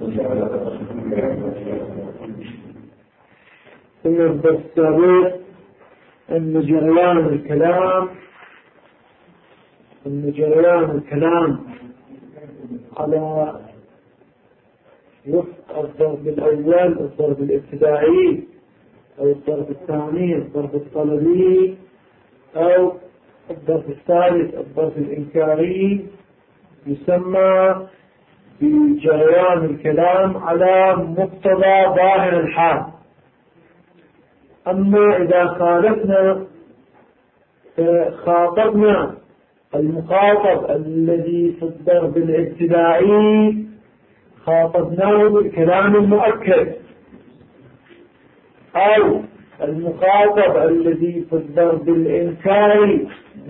في الدرس السابق أن جريان الكلام على وفق الضرب الأول الضرب الابتدائي أو الضرب الثاني الضرب الطلبي أو الضرب الثالث الضرب الإنكاري يسمى بجريان الكلام على مقتضى ظاهر الحال. أما إذا خاطبنا المخاطب الذي في الضرب الابتدائي خاطبناه بالكلام المؤكد، أو المخاطب الذي في الضرب الإنكاري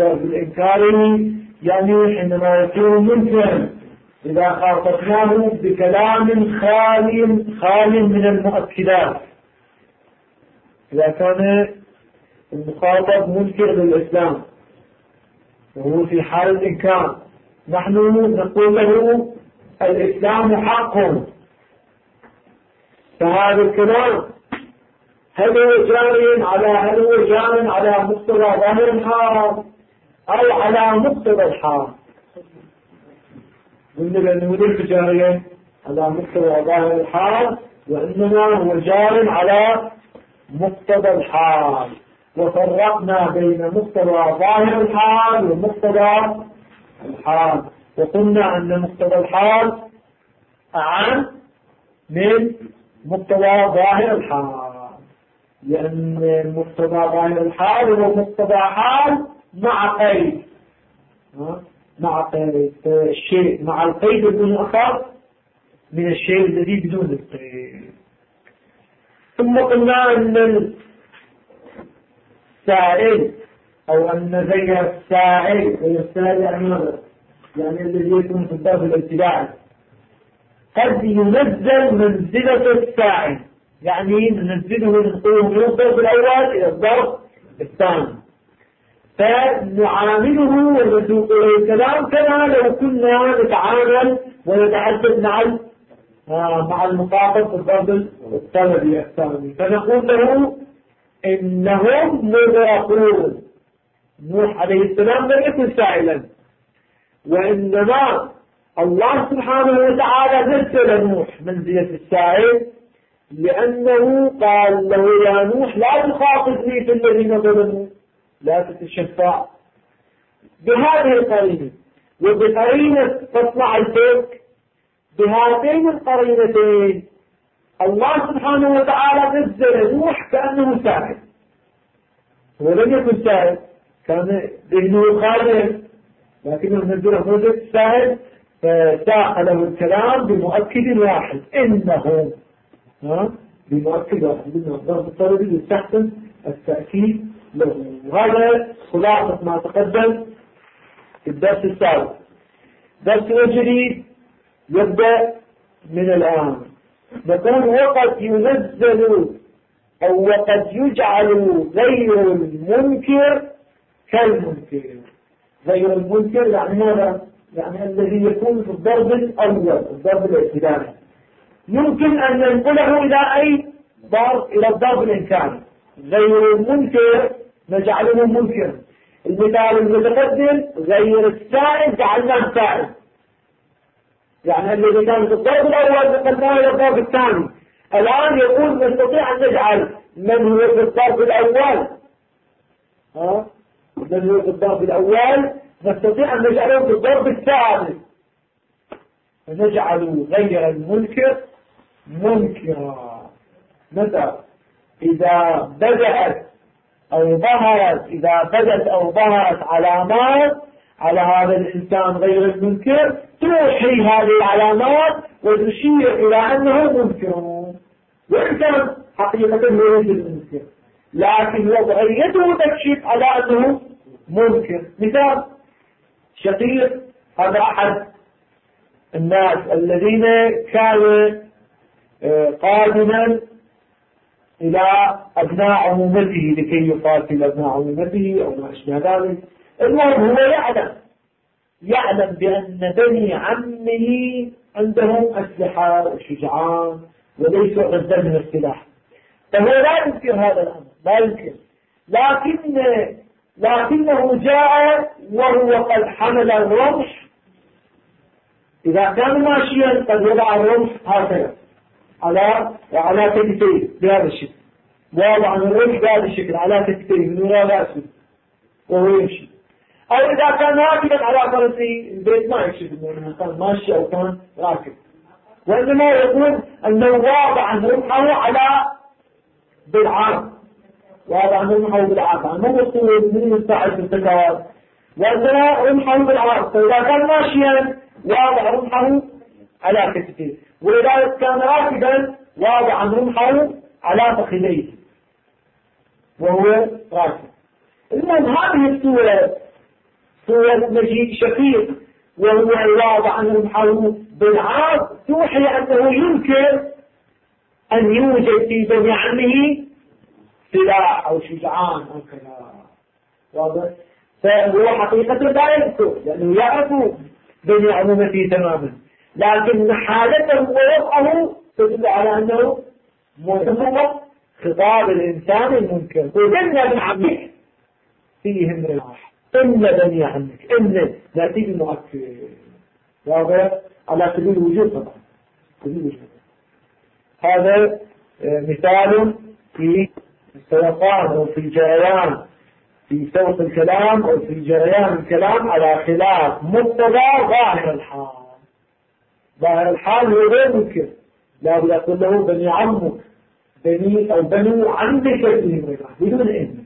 يعني حينما يكون منكرا إذا خاطبناه بكلام خال من المؤكدات، إذا كان المخاطب منكر للإسلام وهو في حال الإنكار، نحن نقول له الإسلام حق، فهذا الكلام هل هو جار على مقتضى ظاهر الحال أو على مقتضى الحال؟ نقول جاريا على مقتضى ظاهر الحال، وإنما هو جار على مقتضى الحال. وفرقنا بين مقتضى ظاهر الحال ومقتضى الحال، وقلنا أن مقتضى الحال أعم من مقتضى ظاهر الحال، لأن مقتضى ظاهر الحال هو مقتضى حال مع قيد، الشيء مع القيد يكون أخف من الشيء الذي بدون القيد. ثم قلنا أن السائل أو أن زي السائل يعني الذي يكون في الضرب الابتدائي قد ينزل منزلة السائل، يعني ننزله من الضرب الأول إلى الضرب الثاني، فنعامله ونسوق إليه الكلام كما لو كنا نتعامل ونتحدث مع المخاطب في الضرب الطلبي الثاني، فنقول له إنهم مغرقون. نوح عليه السلام لم يكن سائلا، وإنما الله سبحانه وتعالى نزل نوح منزلة السائل، لأنه قال له يا نوح لا تخاطبني في الذين ظلموا، لا تتشفع. بهذه القرينة وبقرينة تطلع الفلك، بهاتين القرينتين الله سبحانه وتعالى نزل نوح كأنه سائل، ولم يكن سائل، كان ذهنه خالد، لكنه نزله منزلة السائل فساق له الكلام بمؤكد واحد، إنهم بمؤكد واحد، إنه الضرب الطلبي يستخدم التأكيد له. وهذا خلاصة ما تقدم في الدرس السابق. درس الجديد يبدأ من الآن. نقول وقد ينزل أو وقد يجعل غير المنكر كالمنكر. غير المنكر يعني ماذا؟ يعني الذي يكون في الضرب الأول الضرب الابتدائي يمكن أن ننقله إلى أي ضرب؟ إلى الضرب الإنكاري. غير المنكر نجعله منكر. المثال المتقدم غير السائل جعلناه سائل، يعني الذي كان في الضرب الأول نقلناه إلى الضرب الثاني. الآن يقول نستطيع أن نجعل من هو في الضرب الأول من هو في الضرب الأول نستطيع أن نجعله في الضرب الثالث، فنجعل غير المنكر منكرا. متى؟ إذا بدأت أو ظهرت علامات على هذا الإنسان غير المنكر توحي هذه العلامات وتشير إلى أنه منكر، وإن كان حقيقة هو ليس المنكر، لكن وضعيته تكشف على أنه منكر. مثال شقيق، هذا أحد الناس الذين كان قادما إلى أبناء عمومته لكي يقاتل أبناء عمومته أو ما أشبه ذلك. المهم هو يعلم بأن بني عمه عندهم أسلحة وشجعان وليسوا عزا من السلاح، فهو لا ينكر هذا الأمر، لا ينكر، لكنه جاء وهو قد حمل الرمح. إذا كان ماشيا قد وضع الرمح هكذا على كتفيه بهذا الشكل، وضع الرمح بهذا الشكل على كتفيه من وراء رأسه وهو يمشي. أو إذا كان راكبا على فرسه، البيت ما يكشف أنه كان ماشي أو كان راكب، وإنما يقول أنه واضع رمحه على بالعرض، واضع رمحه بالعرض، يعني مو بالطول من يستعد بالتكوار، وإنما رمحه بالعرض. فإذا كان ماشيا واضع رمحه على كتفه، وإذا كان راكبا واضع رمحه على فخذيه وهو راكب. المهم هذه السورة سورة مجيء شقيق وهو واضع رمحه بالعرض توحي أنه يمكن أن يوجد في بني عمه سلاح أو شجعان أو كذا، واضح؟ فهو حقيقة لا يذكر لأنه يعرف بني عمومته تماما، لكن حالته ووضعه تدل على أنه مطلق خطاب الإنسان المنكر. وجدنا بن عمك فيهم رماح، إن بني عمك، إن نأتي بالمؤكد، واضح؟ على سبيل الوجود طبعا، سبيل الوجود. هذا مثال في السيطان أو في الجريان في سوق الكلام أو في جريان الكلام على خلاف مقتضى ظاهر الحال. ظاهر الحال هو غير منكر، لا بد أقول له بني عمك، بني أو بنو عمك فيهم رماح بدون إذن،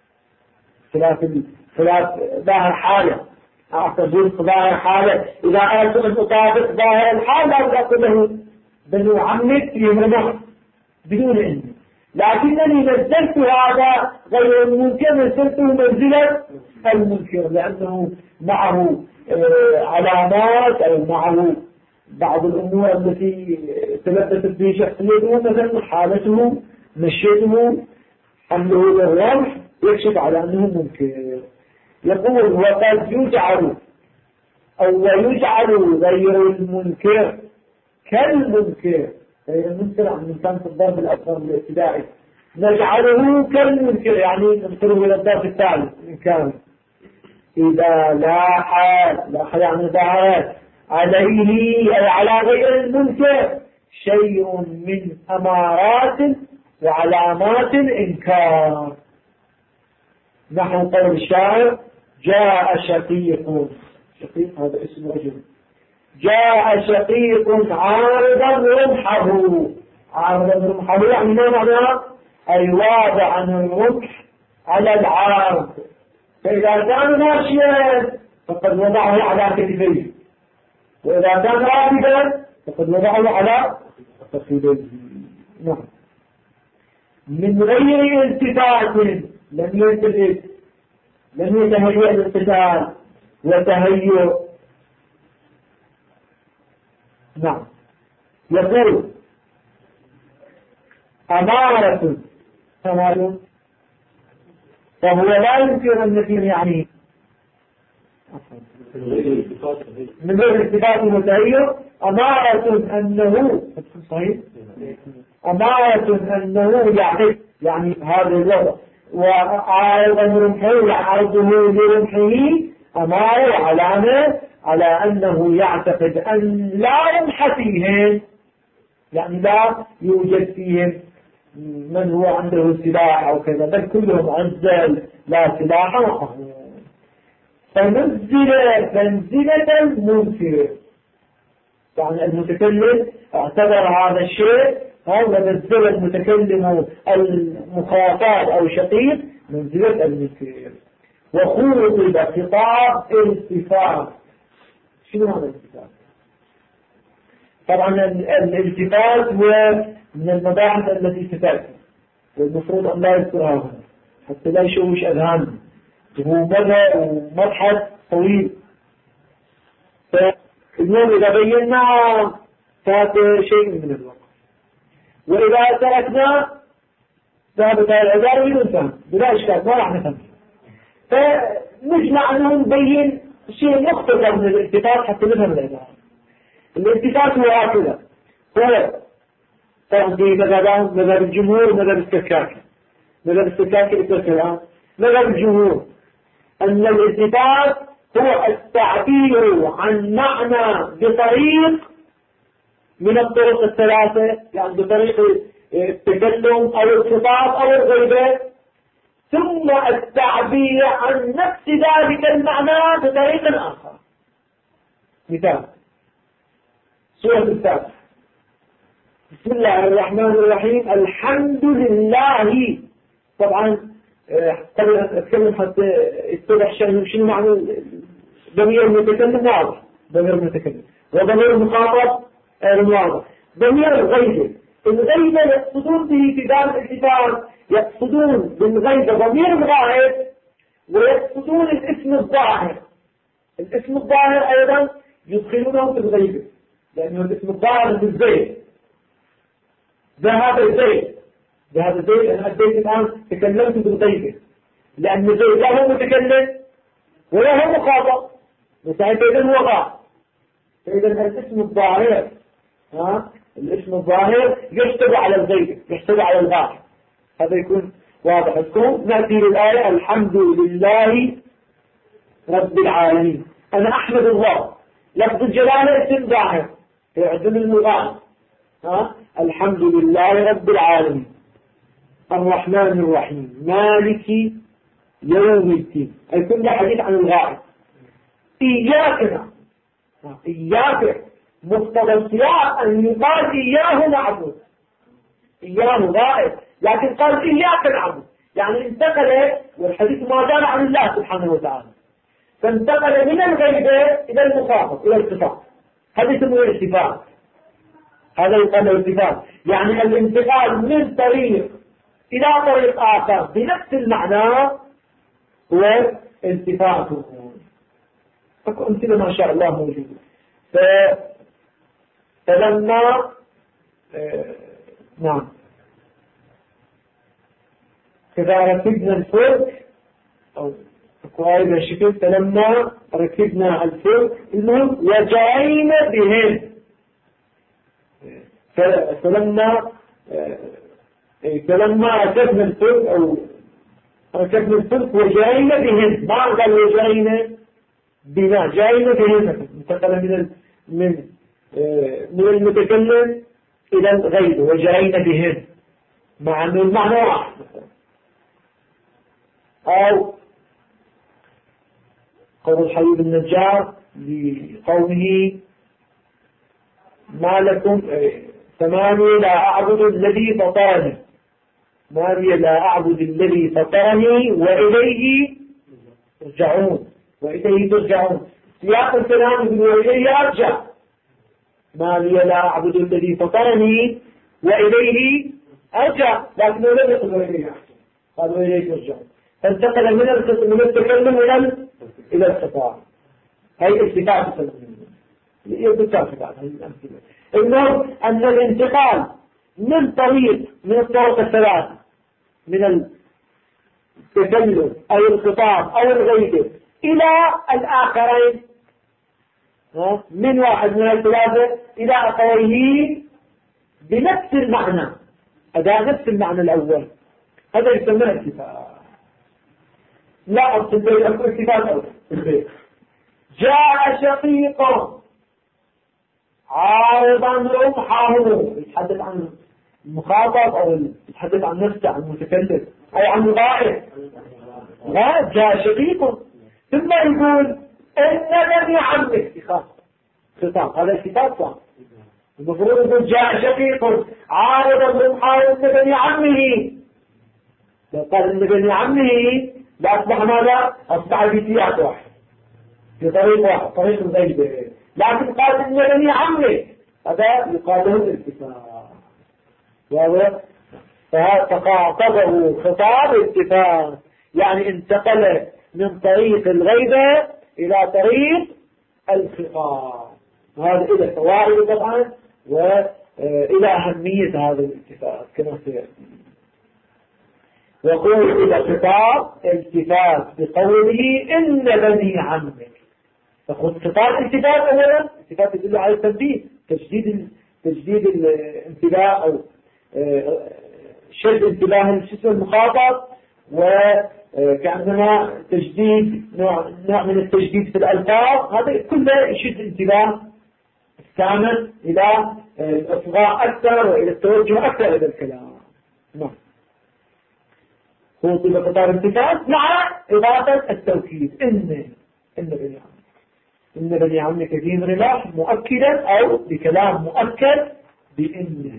خلاف ظاهر حاله. أعتبر ظاهر حاله إذا أردت أن أطابق ظاهر الحال لا بد أقول له بنو عمك فيهم رماح بدون إذن، لكنني نزلت هذا غير المنكر، نزلته منزلة المنكر لأنه معه علامات أو معه بعض الأمور التي تلبست به شخصيته، مثلا حالته، مشيته، حمله للرمح يكشف على أنه منكر. يقول وقد يجعل أو يجعل غير المنكر كالمنكر، غير المنكر عن الإنسان في الضرب الأكبر الابتدائي، نجعله كالمنكر يعني ننقله إلى الضرب الثالث إن كان إذا لاح يعني ظهرت عليه أو على غير المنكر شيء من أمارات وعلامات الإنكار، نحو قول الشاعر جاء شقيق، شقيق هذا اسم رجل، جاء شقيق عارضا رمحه، عارضا رمحه يعني ما معناه؟ أي واضعا الرمح على العارض، فإذا كان ماشيا فقد وضعه على كتفيه، وإذا كان راكبا فقد وضعه على فخذيه. نعم. من غير التفات، لم يلتفت، لم يتهيأ الالتفات وتهيؤ. نعم. يقول أمارة فهو لا يمكن أن يكون يعني من غير التفات وتهيؤ أمارة أنه صحيح، أمارة أنه يعتقد يعني هذا الوضع، وعارض رمحه يعرضه لرمحه أمارة وعلامة على أنه يعتقد أن لا رمح فيهم، يعني لا يوجد فيهم من هو عنده سلاح أو كذا، بل كلهم عزل لا سلاح معهم. فنزلة المنكر، يعني المتكلم اعتبر هذا الشيء، هذا نزل المتكلم المخاطب أو شقيق منزلة المنكر، وخوض خطاب الالتفات. شنو هذا الالتفات؟ طبعا الالتفات هو من المباحث التي ستأتي، والمفروض أن لا يذكرها هنا حتى لا يشوش أذهاننا، هو مبحث طويل. فاليوم إذا بينا فات شيء من الوقت، وإذا تركنا ذهبت العبارة بدون بلا إشكال، ما راح نفهم. فنجمع أنه نبين شيء مختصر من الالتفات حتى نفهم العبارة. الالتفات هو هكذا، هو تغذي مذهب الجمهور مذهب السكاكي، مذهب السكاكي الكلام مذهب الجمهور أن الالتفات هو التعبير عن معنى بطريق من الطرق الثلاثة، يعني بطريق التكلم أو الخطاب أو الغيبة، ثم التعبير عن نفس ذلك المعنى بطريق آخر. مثال سورة الفاتحة، بسم الله الرحمن الرحيم الحمد لله. طبعا قبل أن أتكلم حتى يتضح شنو معنى ضمير المتكلم واضح، ضمير المتكلم وضمير المخاطب واضح. ضمير الغيبة، الغيبة يقصدون به في باب الالتفات، يقصدون بالغيبة ضمير الغائب ويقصدون الاسم الظاهر. الاسم الظاهر أيضا يدخلونه في الغيبة، لأنه الاسم الظاهر بالزيت، ذهب الزيت، ذهب الزيت. أنا أديت الآن تكلمت بالغيبة لأن الزيت لا هو متكلم ولا هو مخاطب، وساعتها إذن هو غائب. فإذا الاسم الظاهر الاسم الظاهر يحتوي على الغيبة، يحتوي على الغائب، هذا يكون واضح. الكون نأتي للآية الحمد لله رب العالمين. أنا أحمد الله، لفظ الجلالة اسم ظاهر يعدم المغايب. الحمد لله رب العالمين الرحمن الرحيم مالك يوم الدين، أي كل حديث عن الغائب. إياك إياك مقتضى السياق أن يقال إياه نعبد، إياه غائب، لكن قال إياك نعبد، يعني انتقل، والحديث ما زال عن الله سبحانه وتعالى، فانتقل من الغيبة إلى المخاطب إلى الصفات. هذا يسمى الالتفات، هذا يقال الالتفات، يعني الانتقال من طريق إلى طريق آخر بنفس المعنى هو التفاته. أمثلة ما شاء الله موجودة. فلما نعم كذا ركبنا الفلك أو أيضا شكل فلما ركبنا الفلك المهم وجعينا بهم، فلما ركبنا الفلك أو ركبنا الفلك وجعينا بهم، ما قال وجعينا بنا، جعينا بهم انتقل من المتكلم إلى الغيب وجعينا بهم، مع أنه المعنى واحد. أو قول الحبيب النجار لقومه ما لكم فما لي لا أعبد الذي فطرني، ما لي لا أعبد الذي فطرني وإليه ترجعون، وإليه ترجعون. سياق الكلام يقول وإليه أرجع، ما لي لا أعبد الذي فطرني وإليه أرجع، لكنه لم يقل وإليه أرجع، قال وإليه ترجعون، فانتقل من التكلم إلى الخطاب. هي التفات المهم أن الانتقال من الطرق الثلاث، من التكلم أو الخطاب أو الغيبة إلى الآخرين، من واحد من الثلاثة إلى آخريه بنفس المعنى، أداء نفس المعنى الأول، هذا يسمى التفات. لا التفات أول. جاء شقيق عارضا لهم حاهمه، يتحدث عن المخاطب أو يتحدث عن نفسه، عن المتكلم أو عن الغائب. جاء شقيق، ثم يقول إن بني عمك خطاب، هذا الكتاب صح. المفروض يقول جاء شقيق عارضا لهم حاهمه بني عمه، لو قال إن بني عمه لأصبح ماذا؟ أصبح بسياق واحد، في طريق واحد، طريق الغيبة. لكن قال إن بني عمه، هذا يقال له الالتفات، فقاطبه خطاب التفات، يعني انتقل من طريق الغيبة إلى طريق الخطاب. وهذا إلى فوائد طبعا وإلى أهمية هذا الالتفات كما سيأتي. وقول إلى خطاب التفات بقوله إن بني عمك، تأخذ خطاب التفات أولا، التفات يدل على التنبيه، تجديد الانتباه أو شد انتباه المخاطب، وكأنما تجديد نوع من التجديد في الألفاظ، هذا كله يشد انتباه السامع إلى الإصغاء أكثر وإلى التوجه أكثر إلى الكلام. نعم، هو طيب خطاب التفات مع إضافة التوكيد إن بني عمك، إن بني عمك دين رماح مؤكدا أو بكلام مؤكد بإن.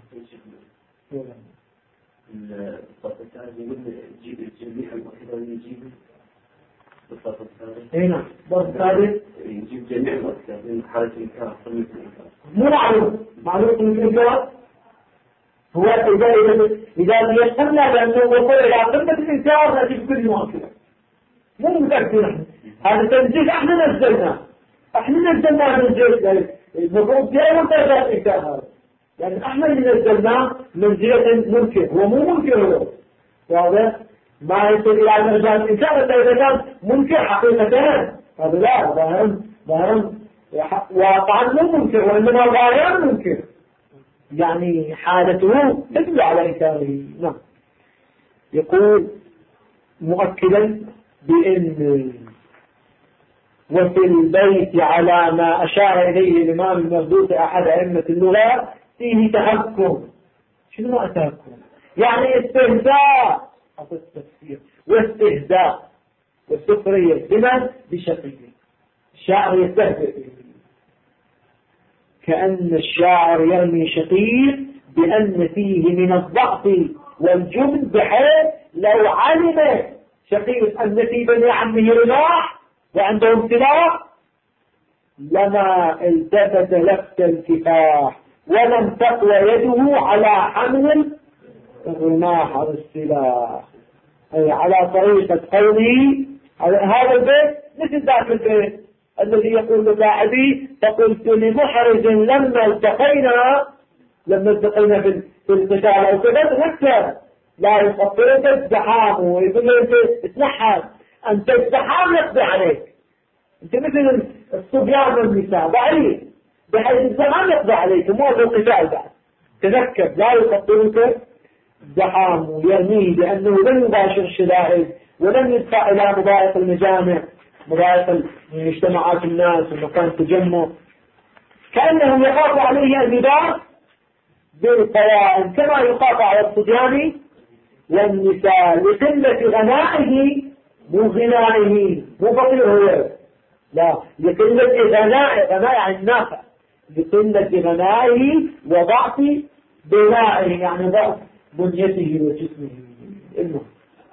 الصف الثاني يقول جيب الجميع المؤكدة ويجيب الصف الثاني. اي نعم، الصف الثالث يجيب جميع المؤكدة من حالة الإنكار. مو معروف الإنكار هو إذا يشتمنا بأنه وصل إلى قمة الإنكار نجيب كل مؤكدة، مو متأكدين. هذا تنزيل احنا نزلناه من جهة المفروض جاء من درجات الإنكار هذا، يعني احنا اللي نزلناه منزلة منكر، هو مو منكر هو، واضح؟ ما يصل إلى درجات الإنكار إلا إذا كان منكر حقيقة، هذا لا ظاهرا واقعا مو منكر، وإنما ظاهرا منكر، يعني حالته تدل على إنكاره. نعم، يقول مؤكدا بإن وفي البيت على ما أشار إليه الإمام المردود أحد أئمة اللغة فيه تهكم. شنو ما تهكم؟ يعني استهزاء أصل التفسير، واستهزاء والسخرية بمن؟ بشقيه. الشاعر يستهزئ به، كأن الشاعر يرمي شقيه بأن فيه من الضعف والجبن، بحيث لو علم شقيه أن في بني عمه رماح وعندهم سلاح لما التفت لفت الكفاح ولم تقوى يده على حمل الرماح على السلاح، أي على طريقة قوله هذا البيت مثل ذاك البيت الذي يقول لصاحبي فقلت لمحرز لما التقينا في القتال أو كذا وكذا لا يخطرك الزحام، ويقول له أنت اتنحى، أنت الزحام يقضي عليك، أنت مثل الصبيان والنساء ضعيف بحيث الزحام يقضي عليك، مو القتال بعد. تذكر لا يخطرك الزحام، ويرميه بأنه لم يباشر الشدائد ولم يدفع إلى مضايق المجامع، مضايق مجتمعات الناس ومكان التجمع، كأنه يخاف عليه النباح بالقوائم كما يخاف على الصبيان والنساء لقلة غنائه، مو غنائه مو فقير هو، لا، لقلة غناء يعني النافع، لقلة غنائه وضعف بنائه يعني ضعف بنيته وجسمه. المهم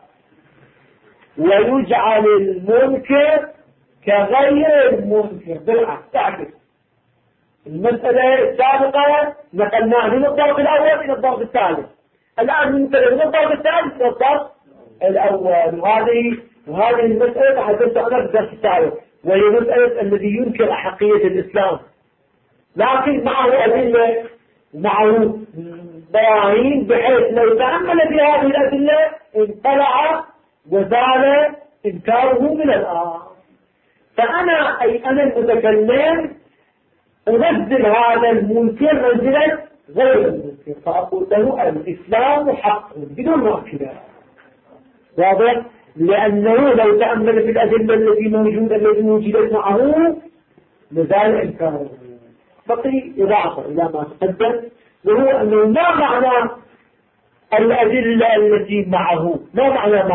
ويجعل المنكر كغير المنكر، بالعكس تعكس المسألة السابقة، نقلناها من الضرب الأول إلى الضرب الثالث، الآن ننتقل من الضرب الثالث إلى الضرب الأول، وهذه المسألة حدثت عنها في الدرس الثالث، وهي مسألة الذي ينكر أحقية الإسلام لكن معه أدلة ومعه براهين، بحيث لو تأمل في هذه الأدلة انطلع وزال إنكاره من الآن. فأنا المتكلم أنزل هذا المنكر منزلا غير المنكر، فأقول له الإسلام حق بدون مؤكدات، واضح؟ لأنه لو تأمل في الأدلة التي وجدت معه لزال إنكاره. بقي إضافة إلى ما تقدم، وهو أنه ما معنى الأدلة التي معه؟ ما معنى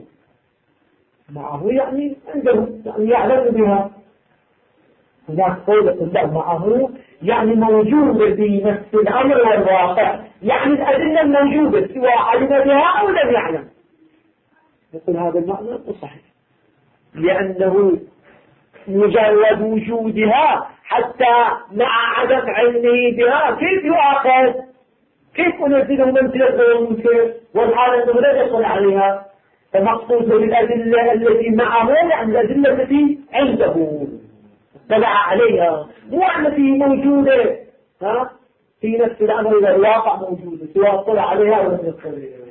معه يعني عنده، يعني يعلم بها. هناك قول الله معه يعني موجودة في نفس الأمر والواقع، يعني الأدلة موجودة سواء علم بها أو لم يعلم. يقول هذا المعنى صحيح، لأنه مجرد وجودها حتى مع عدم علمه بها كيف يؤاخذ؟ كيف أنزله منزلة غير المنكر والحال أنه لا يصل عليها؟ فمقصود بالأدلة التي معه يعني الأدلة التي عنده اطلع عليها، مو التي موجودة في نفس الأمر إذا الواقع موجودة سواء اطلع عليها أو لم يطلع عليها.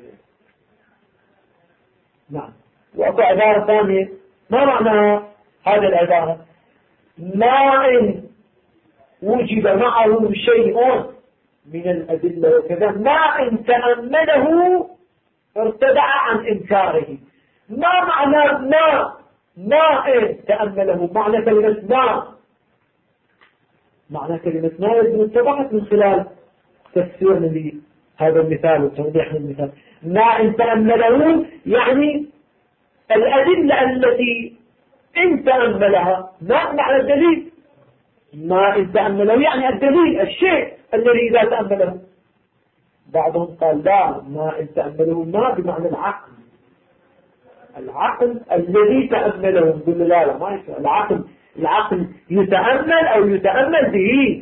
نعم. وأكو عبارة ثانية، ما معنى هذه العبارة؟ ماء وجد معه شيء من الأدلة وكذا، ماء تأمله ارتدع عن إنكاره. ما معنى ماء تأمله؟ معنى كلمة معنى كلمة ماء اتضحت من خلال تفسيرنا لهذا المثال وتوضيح المثال. ماء تأمله يعني الأدلة التي إن تأملها، ما معنى الدليل؟ ما إن تأمله يعني الدليل، الشيء الذي إذا تأمله. بعضهم قال لا، ما إن تأمله ما بمعنى العقل الذي تأمله. نقول لا ما يصير. العقل يتأمل أو يتأمل به.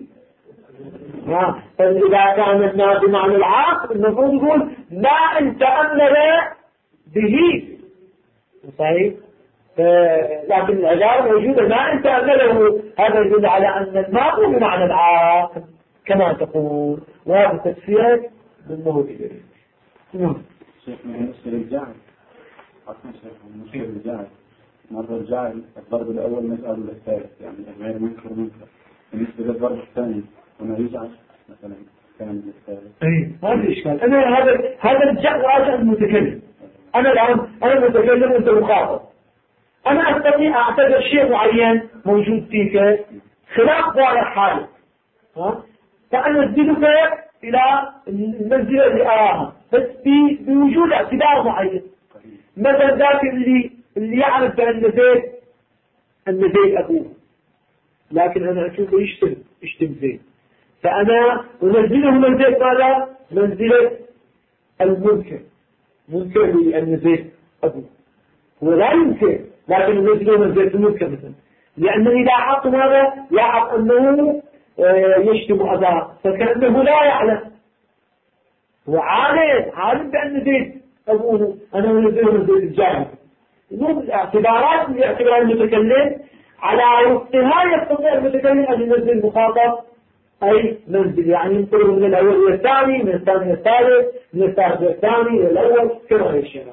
فإذا كان الناس بمعنى العقل المفروض يقول ما إن تأمل به، صحيح. لكن العبارة موجودة ما إن تأمله، هذا يدل على أن الماء بمعنى العقل كما تقول، وهذا تفسيرك بالموت إليه. شيخ من المشكلة الجاهل أصلا شيخ من المشكلة الجاهل مرة الجاهل الضرب الأول مسألة للثالث يعني غير منكر. بالنسبة للضرب الثاني وما يزعج مثلا كان للثالث. هذا الإشكال. هذا الجهل راجع المتكلم. أنا الآن أنا متكلم وأنت مخاطب. أنا أستطيع أعتبر شيء معين موجود فيك خلاف ظاهر حالك، فأنزلك إلى المنزلة اللي أراها، بس بوجود اعتبار معين. مثلا ذاك اللي يعرف بأن زيد أبوه، لكن أنا أشوفه يشتم زيد، فأنا أنزله منزلة ماذا؟ منزلة المنكر، منكر لأن زيد أبوه. هو لا ينكر، لكن أنزله منزلة المنكر مثلا، لأنه إذا حط ماذا؟ يعرف أنه يشتم أباه، فكأنه لا يعلم. هو عالم بأن زيد أبوه، أنا أنزله منزلة الجاهل. الاعتبارات اللي يعتبرها المتكلم على وقتها يستطيع المتكلم أن ينزل المخاطب أي منزل، يعني ينقله من الأول إلى الثاني، من الثاني إلى الثالث، من الثالث إلى الثاني إلى الأول، كما هي الشيء.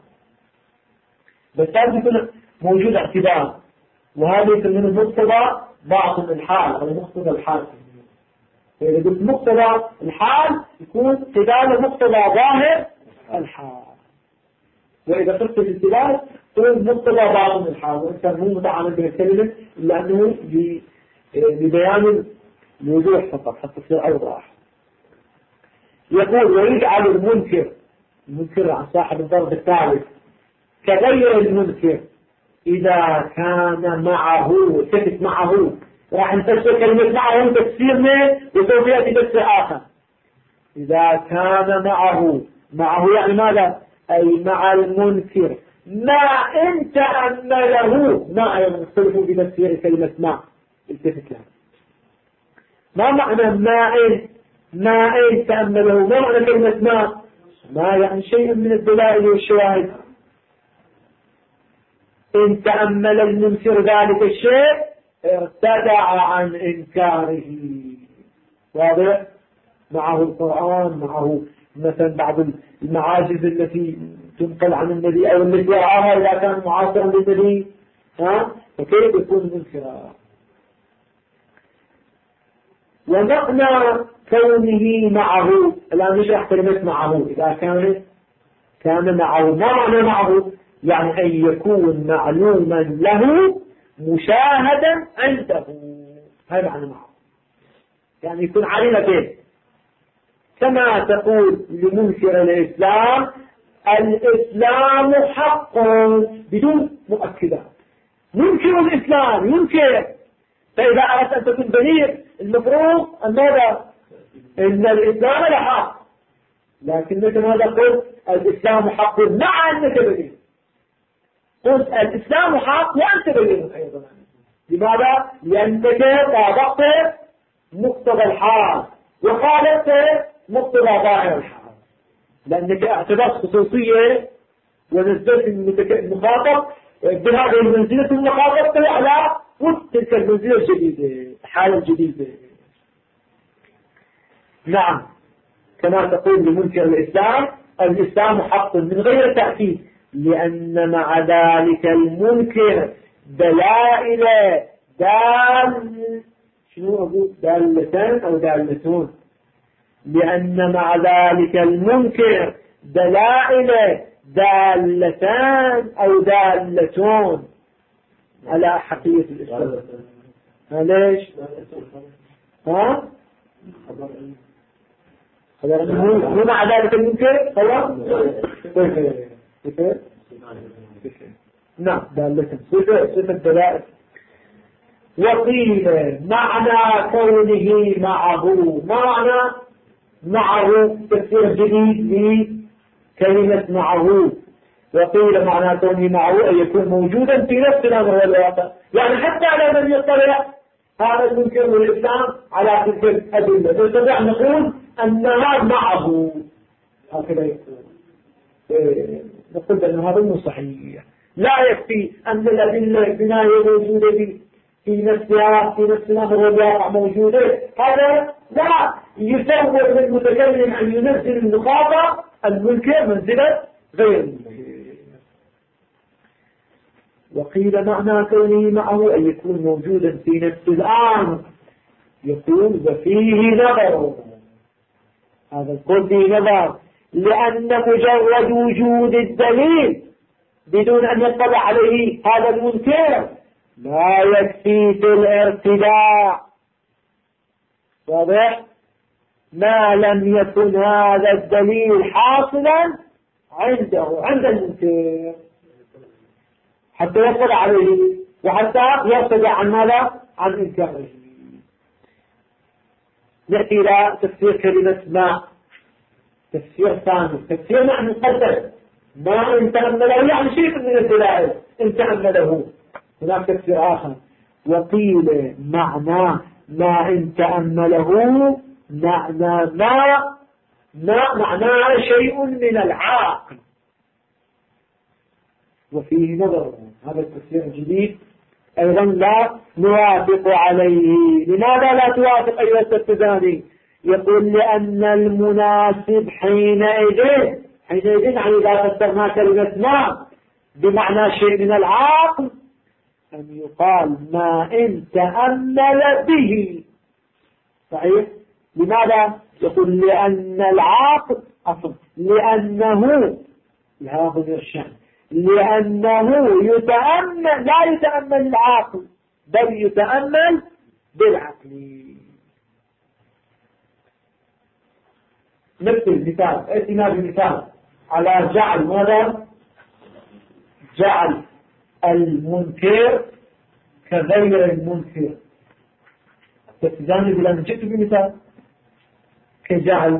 بس هذا يكون موجود اعتبار، وهذا يكون من المقتضى باطن الحال أو مقتضى الحال. فإذا قلت مقتضى الحال يكون قبال مقتضى ظاهر الحال، وإذا قلت الالتباس تكون مقتضى باطن الحال. وإنسان مو متعامل بالكلمة إلا أنه ببيان الوضوح فقط حتى تصير أوضح. يقول ويجعل المنكر عن صاحب الضرب الثالث كغير المنكر إذا كان معه، ثبت معه. راح نفسر كلمة معه تفسيرنا وسوف يأتي تفسير آخر. إذا كان معه يعني ماذا؟ أي مع المنكر ما إن تأمله، ما يختلفوا بتفسير كلمة ما التفت لها. ما معنى ما إن تأمله؟ ما معنى كلمة ما يعني شيء من الدلائل والشواهد. إن تأمل المنكر ذلك الشيء ارتدع عن إنكاره. واضح؟ معه القرآن، معه مثلا بعض المعاجز التي تنقل عن النبي أو التي رآها إذا كان معاصرا للنبي، فكيف يكون منكرا؟ ومعنى كونه معه، الآن نشرح كلمة معه. إذا كان معه، ما معنى معه؟ يعني أن يكون معلوما له مشاهدا عنده. هذا معنى معه، يعني يكون علم به. كما تقول لمنكر الإسلام حق بدون مؤكدات. منكر الإسلام ينكر، فإذا أردت أن تكون بليغ المفروض أن ماذا؟ إن الإسلام لحق، لكن مثل ماذا قلت؟ الإسلام حق مع أنك بليغ. قلت الإسلام حق وأنت بليغ أيضا. لماذا؟ لأنك طابقت مقتضى الحال وخالفت مقتضى ظاهر الحال، لأنك اعتبرت خصوصية ونزلت المخاطب بهذه المنزلة المخاطب على وفق تلك المنزلة الجديدة، الحالة الجديدة. نعم، كما تقول لمنكر الإسلام حق من غير تأكيد، لأن مع ذلك المنكر دلائل شنو أقول دالتان أو دالتون، لأن مع ذلك المنكر دلائل دالتان أو دالتون على حقيقة الإسلام. ليش؟ ها؟ هو مع ذلك المنكر خلاص؟ نعم دالتان صفة دلائل. وقيل معنى كونه معه، معنى معه تفسير جديد لكلمة معه. وقيل معنى كونه معه أن يكون موجودا في نفس الأمر والواقع، يعني حتى على من يطلع هذا المنكر والإسلام على تلك الأدلة نستطيع نقول أنها معه، هكذا نقول بأن هذا مو صحيح. لا يكفي أن الأدلة البناية موجودة في نفسها في نفس الأمر والواقع موجودة، هذا لا يسوغ للمتكلم أن ينزل المخاطر المنكر منزلة غير المنكر. وقيل معنى كونه معه أن يكون موجودا في نفس الأمر، يقول وفيه نظر، هذا القول فيه نظر، لأن مجرد وجود الدليل بدون أن يطلع عليه هذا المنكر لا يكفي في الارتداع. واضح؟ ما لم يكن هذا الدليل حاصلا عند المنكر حتى يطلع عليه وحتى يرتدع عن ماذا؟ عن إنكاره. نأتي إلى تفسير كلمة ما، تفسير ثاني، تفسير نحن نقدر ما إن تأمله، يعني شيء من الدلائل إن تأمله. هناك تفسير آخر وقيل معنى ما إن تأمله معنى ما معناه شيء من العاقل، وفيه نظر. هذا التفسير الجديد أيضا لا نوافق عليه. لماذا لا توافق أيها التفسيراني؟ يقول لأن المناسب حينئذ يعني إذا فسرنا كلمة ما بمعنى شيء من العقل أن يقال ما إن تأمل به. صحيح؟ لماذا؟ يقول لأن العقل لأنه هذا الشأن، لأنه يتأمل لا يتأمل العقل بل يتأمل بالعقل. نفس مثال، ائتنا بمثال على جعل ماذا؟ جعل المنكر كغير المنكر. تتزاني بلا نجد بمثال كجعل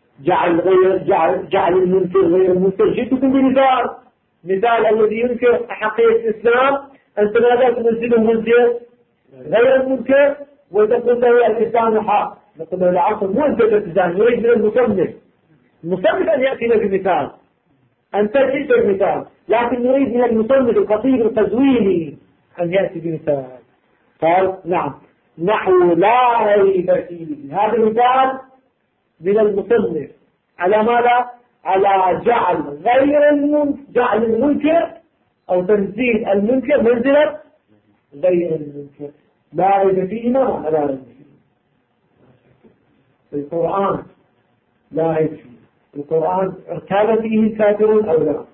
جعل المنكر غير المنكر. جئتكم بمثال، مثال الذي ينكر حقيقة الإسلام أنت ماذا تنزله منكر غير المنكر وتقول له الإسلام حق. نقول له العقل مو أنت تتزاني، نريد من المصنف أن يأتينا بمثال. أنت جئت بمثال، لكن نريد من المصنف الخطيب القزويني أن يأتي بمثال. قال نعم نحو لا ريب فيه. هذا المثال من المصنف على ماذا؟ على جعل المنكر أو تنزيل المنكر منزلة غير المنكر. لا ريب فيه ما لا ريب فيه. القرآن لا ريب فيه. القرآن ارتاب فيه الكافرون أو لا؟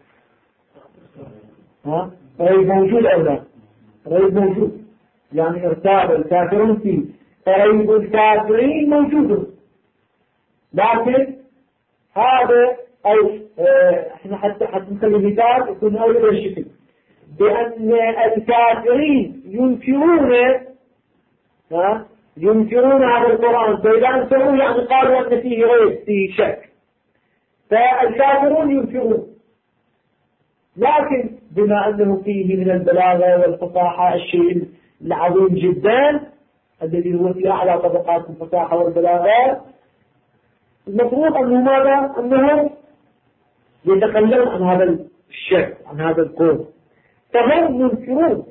ريب موجود أو لا؟ ريب موجود، يعني ارتاب الكافرون فيه، فريب الكافرين موجود. لكن هذا أو احنا حتى نخلي مثال يكون أول الشكل بأن الكافرين ينكرون هذا القرآن، فإذا انكروا يعني قالوا أن فيه ريب فيه شك، فالكافرون ينكرون. لكن بما أنه فيه من البلاغة والفصاحة الشيء العظيم جدا الذي هو في أعلى طبقات الفصاحة والبلاغة، المفروض أنه ماذا؟ أنهم يتكلمون عن هذا الشك، عن هذا القول، فهم منكرون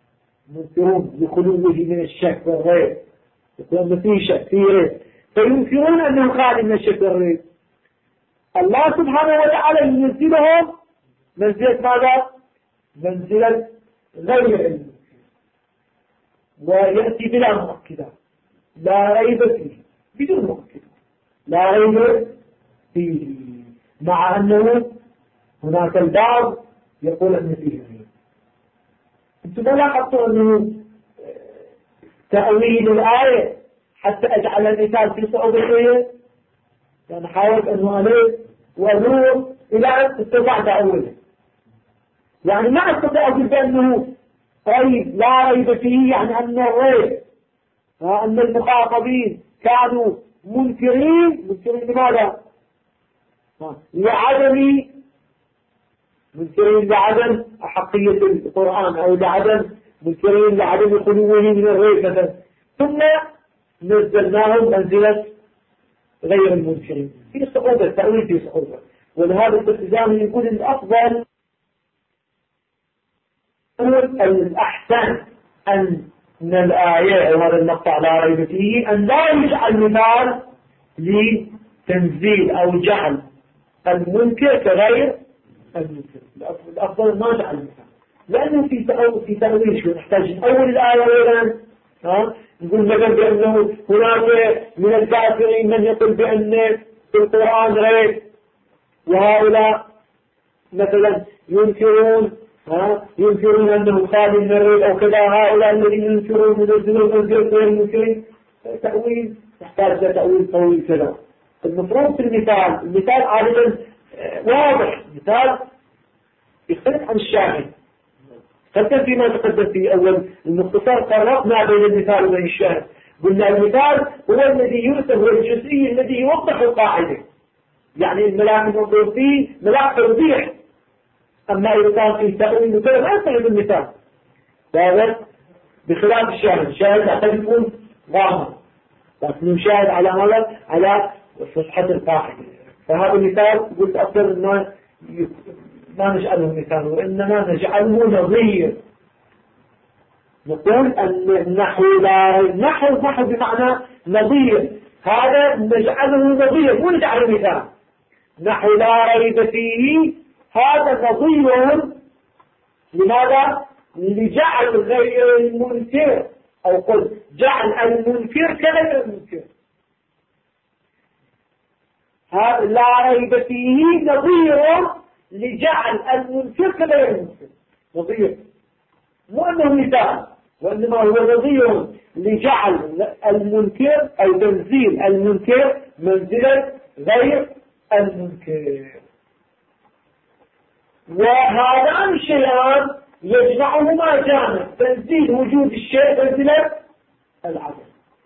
لخلوه من الشك والريب، يقولون أنه فيه شك فيه ريب، فينكرون أنه خالي من الشك والريب. الله سبحانه وتعالى ينزلهم منزلة ماذا؟ منزلة غير المنكر. ويأتي بلا مؤكدات، لا ريب فيه بدون مؤكدات، لا ريب فيه، مع أنه هناك البعض يقول أن فيه ريب. أنتم ما لاحظتوا أنه تأويل الآية حتى أجعل المثال في صعوبته، يعني حاولت أنه عليه وأدور إلى أن استطاع تأويله، يعني ما استطاع أقول بأنه ريب لا ريب فيه، يعني أن الريب أن المخاطبين كانوا منكرين لماذا؟ لعدم أحقية القرآن، أو منكرين لعدم خلوه من الريب مثلا، ثم نزلناهم منزلة غير المنكرين. في صعوبة، التأويل في صعوبة، ولهذا الالتزام يقول الأفضل الأحسن أن الآية وهذا المقطع لا ريب فيه أن لا يجعل مثال لتنزيل أو جعل المنكر كغير المنكر. الأفضل ما جعل مثال، لأنه في تأويل شو نحتاج نأول الآية أولا، نقول مثلا بأنه هناك من الكافرين من يقول بأن القرآن غير، وهؤلاء مثلا ينكرون أنه خالي من الريب أو كذا، هؤلاء الذين ينكرون منزلون غير المنكرين. تأويل يحتاج لتأويل طويل كذا. المفروض في المثال عادة واضح، مثال يختلف عن الشاهد. حتى فيما تقدم في أول المختصر فرقنا بين المثال وبين الشاهد، قلنا المثال هو الذي يرسل، هو الجزئي الذي يوضح القاعدة، يعني الملاك المنظور فيه ملاك توضيح. أما إذا كان في تأويل وكذا ما يستخدم المثال، هذا بخلاف الشاهد. الشاهد يحتاج يكون ظاهر، لكن يشاهد على ماذا؟ على صحة القاعدة. فهذا المثال قلت أكثر إنه ما نجعله مثال، وإنما نجعله نظير. نقول أن النحو بمعنى نظير، هذا نجعله نظير مو نجعله مثال. نحو لا ريب فيه هذا نظير لماذا؟ لجعل غير المنكر، أو قل جعل المنكر كغير المنكر. هذا لا ريب فيه نظير لجعل المنكر كغير المنكر. نظير مو أنه مثال، وإنما هو نظير لجعل المنكر أو تنزيل المنكر منزلة غير المنكر. وهذان الشيئان يجمعهما جانب تنزيل وجود الشيء منزلة العدم.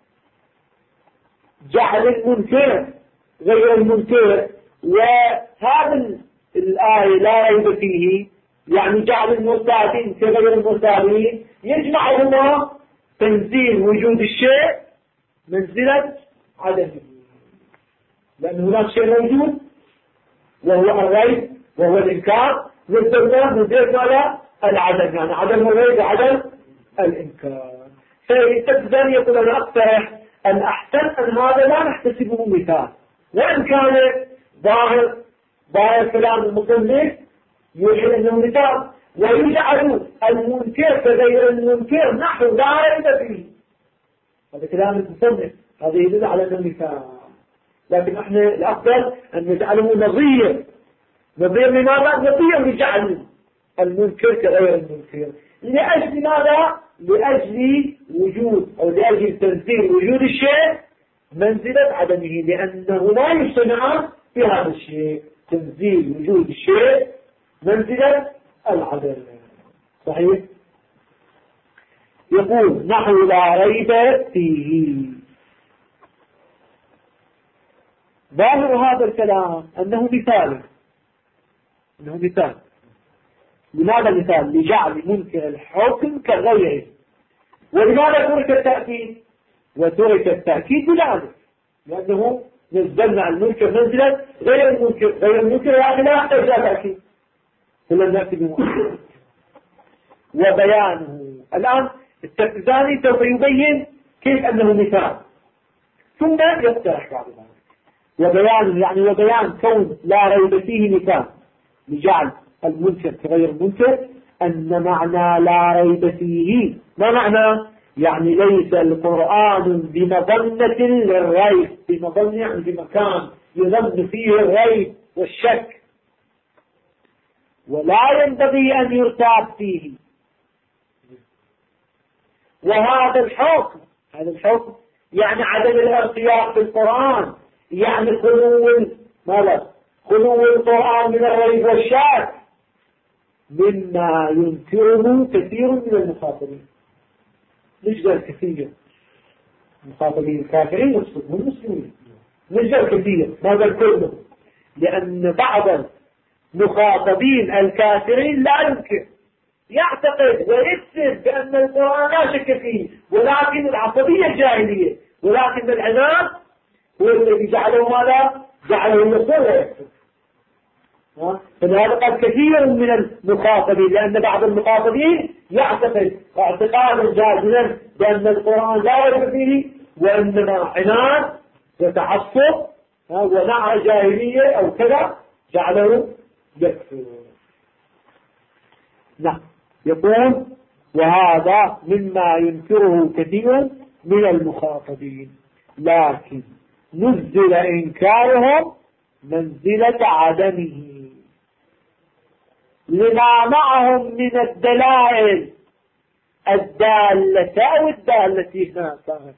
جعل المنكر غير المنكر، وهذا الآية لا ريب فيه يعني جعل المرسلين كغير المرسلين، يجمعهما تنزيل وجود الشيء منزلة عدمه، لأن هناك شيء موجود وهو الريب وهو الإنكار، نزلناه منزلة على العدم، يعني عدم الريب وعدم الإنكار. فالتجزان يقول أنا أقترح الأحسن أن هذا لا نحتسبه مثال، وإن كان ظاهر كلام المصنف يوحي أنه مثال، ويجعل المنكر كغير المنكر نحو لا ريب فيه. هذا كلام المصنف، هذا يدل على أنه مثال، لكن احنا الأفضل أن نجعله نظير. نظير لماذا؟ نظير لجعل المنكر كغير المنكر، لأجل ماذا؟ لأجل وجود أو لأجل تنزيل وجود الشيء منزلة عدمه، لأنه لا يجتمع في هذا الشيء. تنزيل وجود الشيء منزلة العدم. صحيح؟ يقول نحو لا ريب فيه. ظاهر هذا الكلام أنه مثال. لماذا مثال؟ لجعل منكر الحكم كغيره. ولماذا ترك التأكيد؟ وترك التأكيد بذلك لأنه نزلنا المنكر منزلة غير المنكر يعني لا يحتاج إلى تأكيد، فلن نأتي بمؤكد. وبيانه الآن التكزاني سوف يبين كيف أنه مثال، ثم يقترح بعد ذلك. وبيانه يعني وبيان كون لا ريب فيه مثال لجعل المنكر كغير المنكر، أن معنى لا ريب فيه ما معنى؟ يعني ليس القرآن بمظنة للريب، بمظنة يعني بمكان يظن فيه الريب والشك، ولا ينبغي أن يرتاب فيه. وهذا الحكم، هذا الحكم يعني عدم الارتياب في القرآن، يعني خلو القرآن من الريب والشك، مما ينكره كثير من المخاطبين. مش قال كثير المخاطبين الكافرين والمسلمين، مش قال كثير، ما قال كلهم، لأن بعض المخاطبين الكافرين لا ينكر، يعتقد ويكسب بأن القرآن لا شك فيه، ولكن العصبية الجاهلية، ولكن العناد هو الذي جعله ماذا؟ جعله يصر ويكسب. فلهذا قد كثير من المخاطبين، لأن بعض المخاطبين يعتقد اعتقادا جازما بأن القرآن لا ريب فيه، وإنما عناد وتعصب ونعرة جاهلية أو كذا جعله يكفر. نعم، يقول وهذا مما ينكره كثير من المخاطبين، لكن نزل إنكارهم منزلة عدمه لما معهم من الدلائل الدالة، أو الدالة هنا صاحب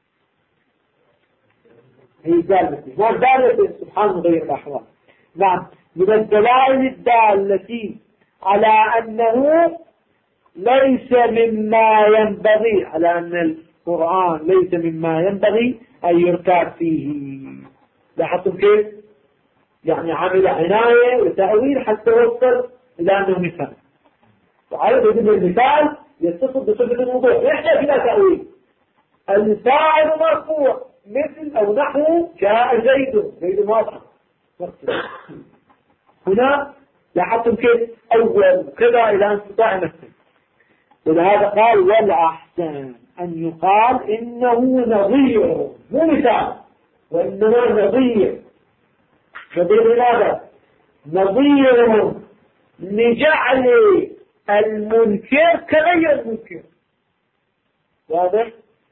هي دالة، ما دالة سبحان غير الأحوال. نعم، من الدلائل الدالة على أنه ليس مما ينبغي، على أن القرآن ليس مما ينبغي أن يرتاب فيه. لاحظتم كيف؟ يعني عمل عناية وتأويل حتى وصل إلى أنه مثال، وعلى ذلك المثال يتصل بصفة الوضوح، يحتاج إلى تأويل. الفاعل مرفوع مثل أو نحو جاء زيد واضح. هنا لاحظتم كيف؟ أول كذا إلى أن تطاع نفسه. ولهذا قال والأحسن أن يقال إنه نظير، مو مثال، وإنما نظير. نظير هذا نظير لجعل المنكر كغير المنكر. واضح؟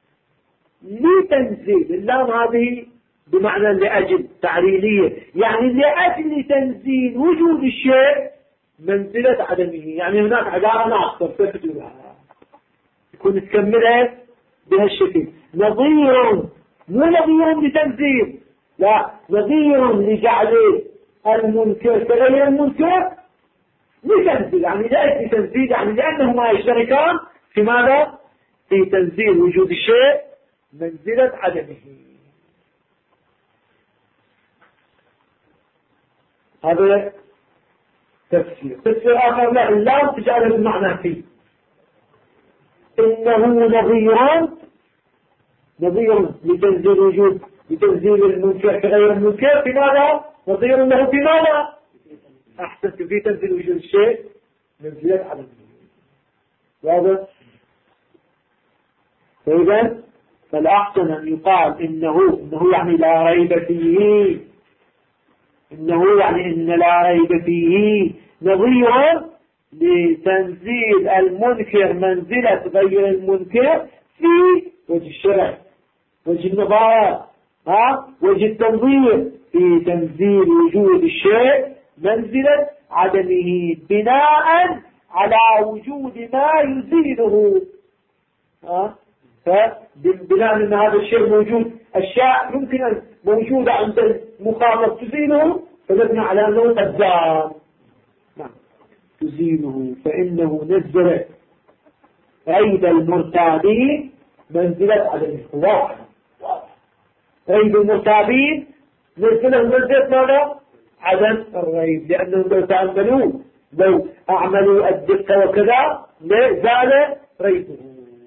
لتنزيل اللام هذه بمعنى لأجل تعليلية، يعني لأجل تنزيل وجود الشيء منزلة عدمه. يعني هناك عبارة ناقصة تفتوا لها يكون تكملها بهالشكل، نظير، مو نظير لتنزيل، لا، نظير لجعل المنكر كغير المنكر لتنزيل، يعني لأجل تنزيل، يعني لأنهما يشتركان في ماذا؟ في تنزيل وجود الشيء منزلة عدمه. هذا تفسير آخر لا، اللام تجعل المعنى فيه إنه نظير لتنزيل وجود، لتنزيل المنكر كغير المنكر في ماذا؟ نظير له في ماذا؟ أحسنت، في تنزيل وجود الشيء منزلة عدمه. واضح؟ فإذا فالأحسن أن يقال إنه يعني لا ريب فيه، إنه يعني إن لا ريب فيه نظير لتنزيل المنكر منزلة غير المنكر في وجه الشرع، وجه النظارة، وجه التنظير في تنزيل وجود الشيء منزلة عدمه بناء على وجود ما يزيله. فبناء أن هذا الشيء موجود، أشياء يمكن أن موجودة عند المخاطب تزيله، فنبنى على أنه قد زال. نعم، تزيله، فإنه نزل ريب المرتابين منزلة عدم الواقع. ريب المرتابين نزله منزلة ماذا؟ عدم الريب، لأنهم لو تأملوا، لو أعملوا الدقة وكذا زال ريبه.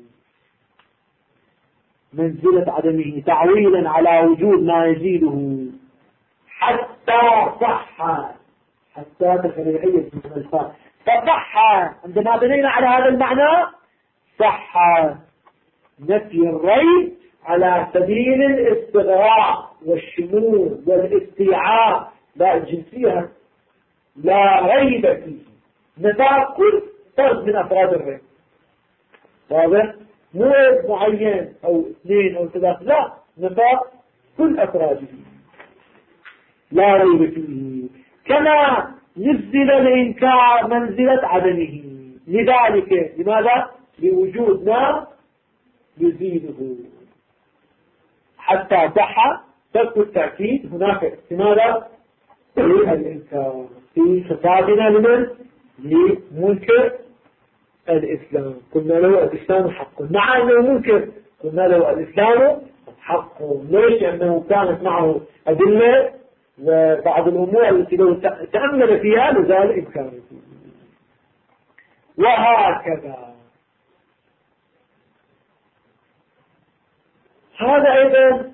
منزلة عدمه تعويلا على وجود ما يزيده حتى صح، حتى تفريعية من الفاء، فصح عندما بنينا على هذا المعنى صح نفي الريب على سبيل الاستغراق والشمول والاستيعاب، لا الجنسية لا ريب فيه، نفاق كل فرد من أفراد الريب. واضح؟ مو عيب معين أو اثنين أو ثلاث، لا، نفى كل أفراده لا ريب فيه. كما نزل الإنكار منزلة عدمه، لذلك لماذا؟ لوجود ما يزيده، حتى صح ترك التأكيد هناك لماذا؟ الإنكار في خطابنا لمن؟ لمنكر الإسلام، قلنا له الإسلام حق، مع أنه منكر قلنا له الإسلام حق. ليش؟ لأنه كانت معه أدلة وبعض الأمور التي لو تأمل فيها لزال إنكاره. وهكذا هذا أيضا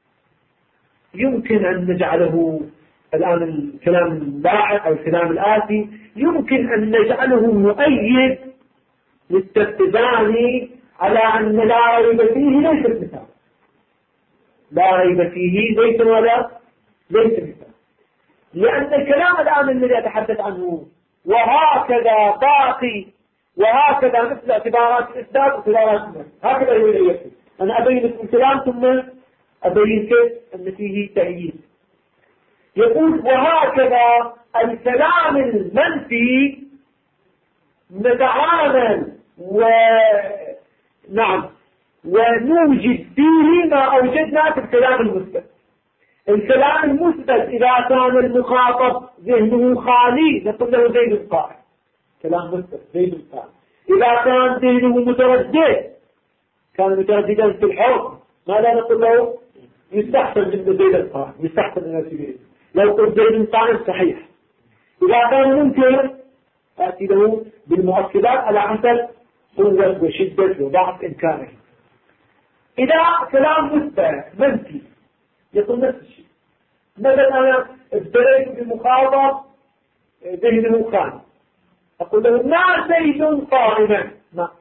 يمكن أن نجعله الآن الكلام اللاحق أو الكلام الآتي يمكن أن نجعله مؤيد للاتفاق على أن لا ريب فيه ليس مثال، لا ريب فيه ليس ولا ليس مثال، لأن الكلام الآن الذي أتحدث عنه وهكذا باقي وهكذا مثل اعتبارات الإثبات واعتبارات النفي، هكذا يريد أن يكتب. أنا أبين لكم الكلام ثم أبين كيف أن فيه تأييد. يقول وهكذا الكلام المنفي نتعامل ونوجد فيه ما أوجدنا في الكلام المثبت. الكلام المثبت إذا كان المخاطب ذهنه خالي نقول له زيد قائم، كلام مثبت زيد قائم. إذا كان ذهنه متردد، كان مترددا في الحكم، ماذا نقول له؟ يستحسن من زيد قائم، يستحسن من زيد. لو قلت زيد قائم صحيح. إذا كان ممكن تأتي له بالمؤكدات على حسب قوة وشدة وضعف إمكانه. إذا كلام مثبت منفي يقول نفس الشيء. مثلا أنا ابتليت بمخاطب ذهنه خالي، أقول له ما زيد قائما،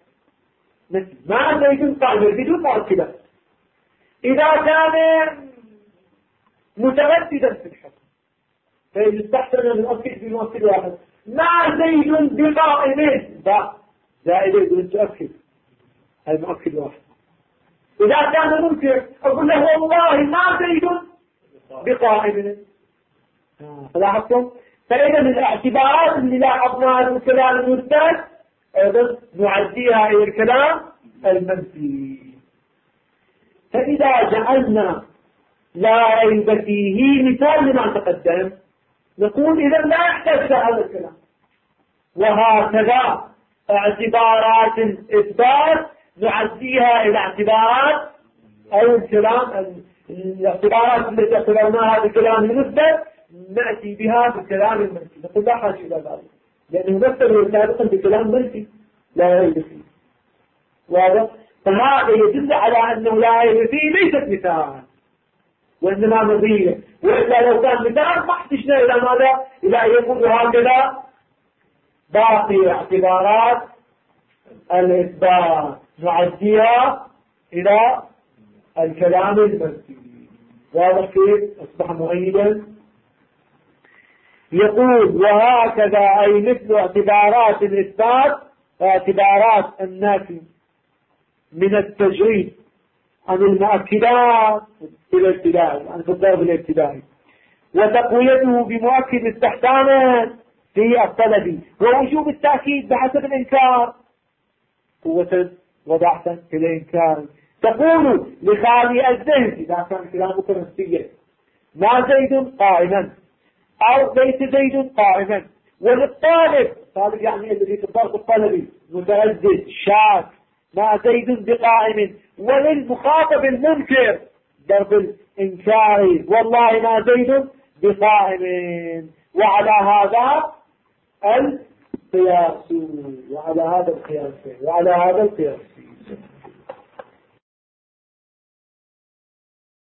ما زيد قائما بدون مؤكدات. إذا كان مترددا في الحكم فيستحسن أن نؤكد بمؤكد واحد، ما زيد بقائم، زائد يقول تؤكد المؤكد واحد. إذا كان ممكن أقول له والله ما زيد بقائم. فلاحظتم؟ فإذا من الاعتبارات اللي لاحظناها في الكلام المثبت أيضا نعديها إلى الكلام المنفي. فإذا جعلنا لا ريب فيه مثال لما تقدم نقول إذا لا يحتاج هذا الكلام. وهكذا اعتبارات الإثبات نعديها إلى اعتبارات أو الكلام الاعتبارات التي اعتبرناها بالكلام المثبت نأتي بها بالكلام المنفي، نقول لا حاجة إلى ذلك لأنه مثل سابقا بالكلام المنفي لا ريب فيه. واضح؟ فهذا يدل على أنه لا ريب فيه ليست مثال وإنما نظير، وإلا لو كان مثال ما احتجنا إلى ماذا؟ إلى أن يقول هكذا باقي اعتبارات الإثبات نعديها إلى الكلام المنفي. واضح كيف؟ أصبح مؤيدا. يقول وهكذا أي مثل اعتبارات الإثبات واعتبارات النفي من التجريد عن المؤكدات الابتدائي، عن الضرب الابتدائي، وتقويته بمؤكد استحسانا في الطلب، ووجوب التأكيد بحسب الإنكار قوة وضعفا في الإنكار. تقول لخالي الذهن إذا كان كلامك نفسيا ما زيد قائما أو ليس زيد قائما، وللطالب طالب يعني الذي في الضرب الطلبي متردد شاك ما زيد بقائم، وللمخاطب المنكر ضرب الإنكار والله ما زيد بقائم. وعلى هذا القياس وعلى هذا القياس.